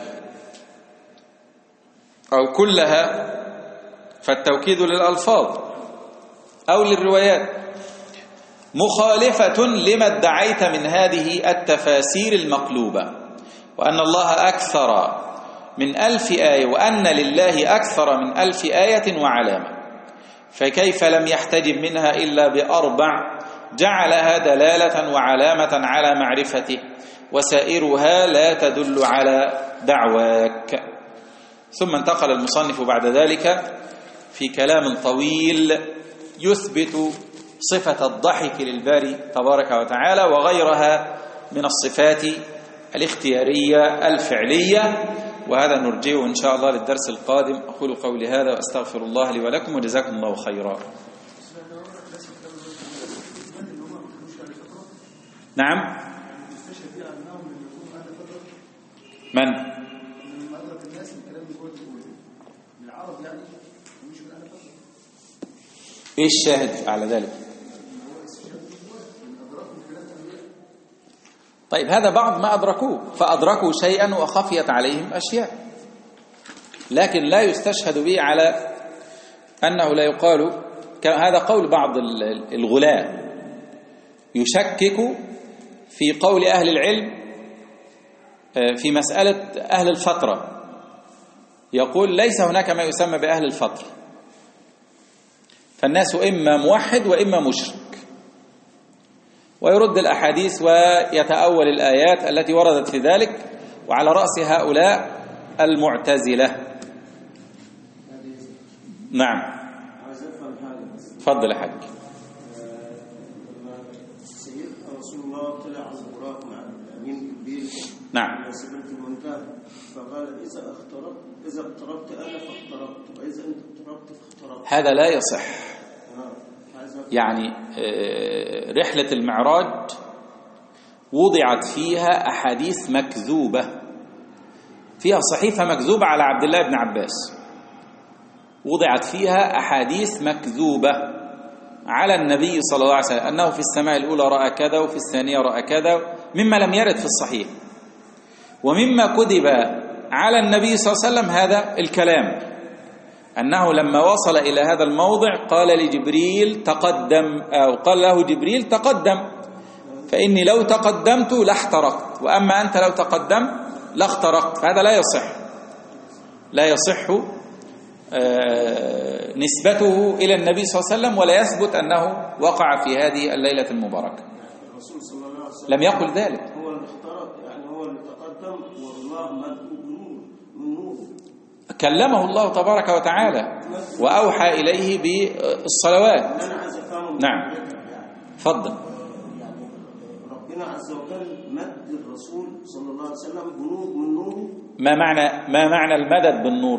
أو كلها، فالتوكيد للألفاظ أو للروايات، مخالفة لما ادعيت من هذه التفاسير المقلوبة، وأن الله أكثر من ألف آية وأن لله أكثر من ألف آية وعلامة، فكيف لم يحتجب منها إلا بأربع جعلها دلالة وعلامة على معرفته، وسائرها لا تدل على دعواك. ثم انتقل المصنف بعد ذلك في كلام طويل يثبت صفة الضحك للباري تبارك وتعالى وغيرها من الصفات الاختيارية الفعلية، وهذا نرجعه إن شاء الله للدرس القادم. أقول قولي هذا وأستغفر الله لي ولكم وجزاكم الله خيرا. نعم. من؟ إيش الشاهد على ذلك؟ طيب هذا بعض ما أدركوه، فأدركوا شيئا وخفيت عليهم أشياء، لكن لا يستشهد به على أنه لا يقال. هذا قول بعض الغلاة يشكك في قول أهل العلم في مسألة أهل الفترة، يقول ليس هناك ما يسمى بأهل الفترة، فالناس إما موحد وإما مشرك، ويرد الأحاديث ويتأول الآيات التي وردت في ذلك، وعلى رأس هؤلاء المعتزلة. نعم. تفضل يا حاج. لما سيدنا رسول الله طلع على البراق مع الأمين جبريل نعم. إلى سدرة المنتهى، فقال إذا اقتربت إذا اقتربت أنا فاقتربت، وإذا أنت اقتربت فاقتربت. هذا لا يصح. يعني رحلة المعراج وضعت فيها أحاديث مكذوبة، فيها صحيفة مكذوبة على عبد الله بن عباس، وضعت فيها أحاديث مكذوبة على النبي صلى الله عليه وسلم أنه في السماء الأولى رأى كذا وفي الثانية رأى كذا، مما لم يرد في الصحيح. ومما كذب على النبي صلى الله عليه وسلم هذا الكلام، أنه لما وصل إلى هذا الموضع قال لجبريل تقدم، أو قال له جبريل تقدم، فإني لو تقدمت لاحترقت، وأما أنت لو تقدم لاخترقت. فهذا لا يصح، لا يصح نسبته إلى النبي صلى الله عليه وسلم، ولا يثبت أنه وقع في هذه الليلة المباركة. الرسول صلى الله عليه وسلم لم يقل ذلك. هو اللي اخترق، يعني هو اللي تقدم، والله مدعو بنور من نور. كلمه الله تبارك وتعالى وأوحى إليه بالصلوات. أنا عايز أفهم. نعم. تفضل. يعني ربنا عز وجل مد الرسول صلى الله عليه وسلم بنور من نوره. ما معنى ما معنى المدد بالنور؟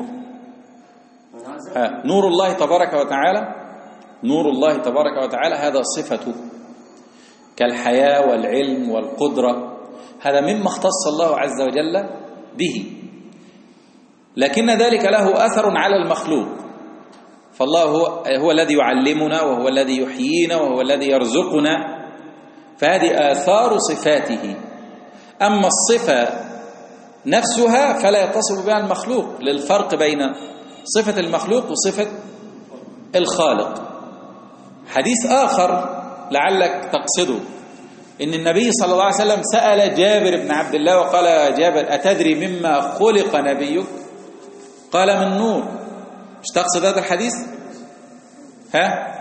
نور الله تبارك وتعالى، نور الله تبارك وتعالى هذا صفته كالحياة والعلم والقدرة، هذا مما اختص الله عز وجل به، لكن ذلك له أثر على المخلوق. فالله هو, هو الذي يعلمنا، وهو الذي يحيينا، وهو الذي يرزقنا، فهذه آثار صفاته. أما الصفة نفسها فلا يتصف بها المخلوق، للفرق بين صفة المخلوق وصفة الخالق. حديث آخر لعلك تقصده، إن النبي صلى الله عليه وسلم سأل جابر بن عبد الله وقال يا جابر أتدري مما خلق نبيك؟ قال من نور. مش تقصد هذا الحديث؟ ها؟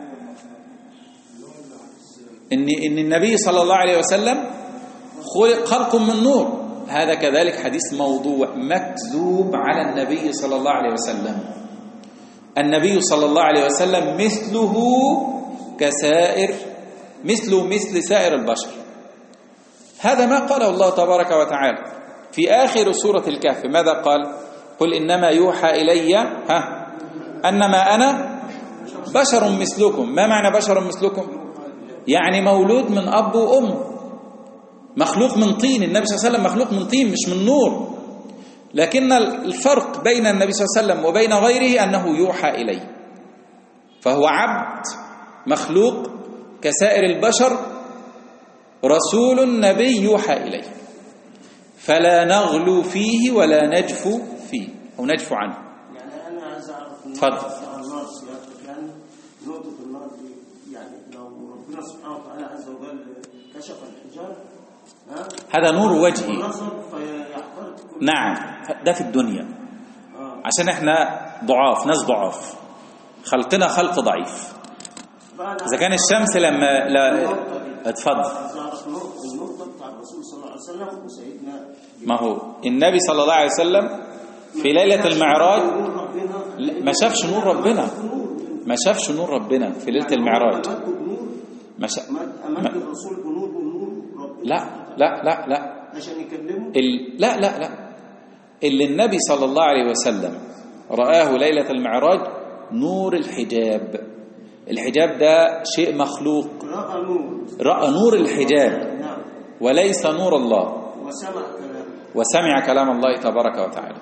إن, إن النبي صلى الله عليه وسلم خلق خلق من نور، هذا كذلك حديث موضوع مكذوب على النبي صلى الله عليه وسلم. النبي صلى الله عليه وسلم مثله كسائر مثله مثل سائر البشر، هذا ما قاله الله تبارك وتعالى في آخر سورة الكهف. ماذا قال؟ قل إنما يوحى إلي ها أنما أنا بشر مثلكم. ما معنى بشر مثلكم؟ يعني مولود من أب وأم، مخلوق من طين. النبي صلى الله عليه وسلم مخلوق من طين مش من نور، لكن الفرق بين النبي صلى الله عليه وسلم وبين غيره أنه يوحى إليه، فهو عبد مخلوق كسائر البشر، رسول نبي يوحى إليه، فلا نغلو فيه ولا نجفو فيه أو نجفو عنه. يعني أنا عايز أعرف تفضل. النار سيادتك، يعني نقطة النار دي، يعني لو ربنا سبحانه وتعالى عز وجل كشف الحجاب هذا نور وجهي. نعم، ده في الدنيا، عشان احنا ضعاف، ناس ضعاف، خلقنا خلق ضعيف. إذا كان الشمس لما لا اتفضل. النقطة بتاع الرسول صلى الله عليه وسلم وسيدنا، ما هو النبي صلى الله عليه وسلم في ليلة المعراج ما شافش نور ربنا، ما شافش نور ربنا في ليلة المعراج. ما شاف أمد الرسول بنور ونور ربنا. لا لا لا لا عشان يكلمه. ال... لا لا لا اللي النبي صلى الله عليه وسلم رآه ليلة المعراج نور الحجاب. الحجاب ده شيء مخلوق، رأى نور، رأى نور الحجاب وليس نور الله، وسمع كلام وسمع كلام الله تبارك وتعالى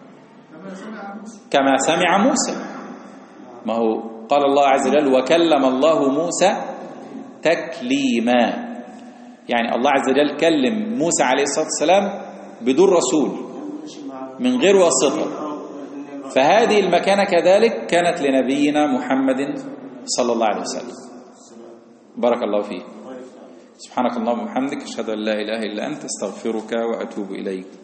كما سمع موسى. ما هو قال الله عز وجل وكلم الله موسى تكليما، يعني الله عز وجل كلم موسى عليه الصلاة والسلام بدون رسول، من غير واسطة. فهذه المكانة كذلك كانت لنبينا محمد صلى الله عليه وسلم. بارك الله فيه. سبحانك اللهم وبحمدك، أشهد أن لا إله إلا أنت، استغفرك وأتوب إليك.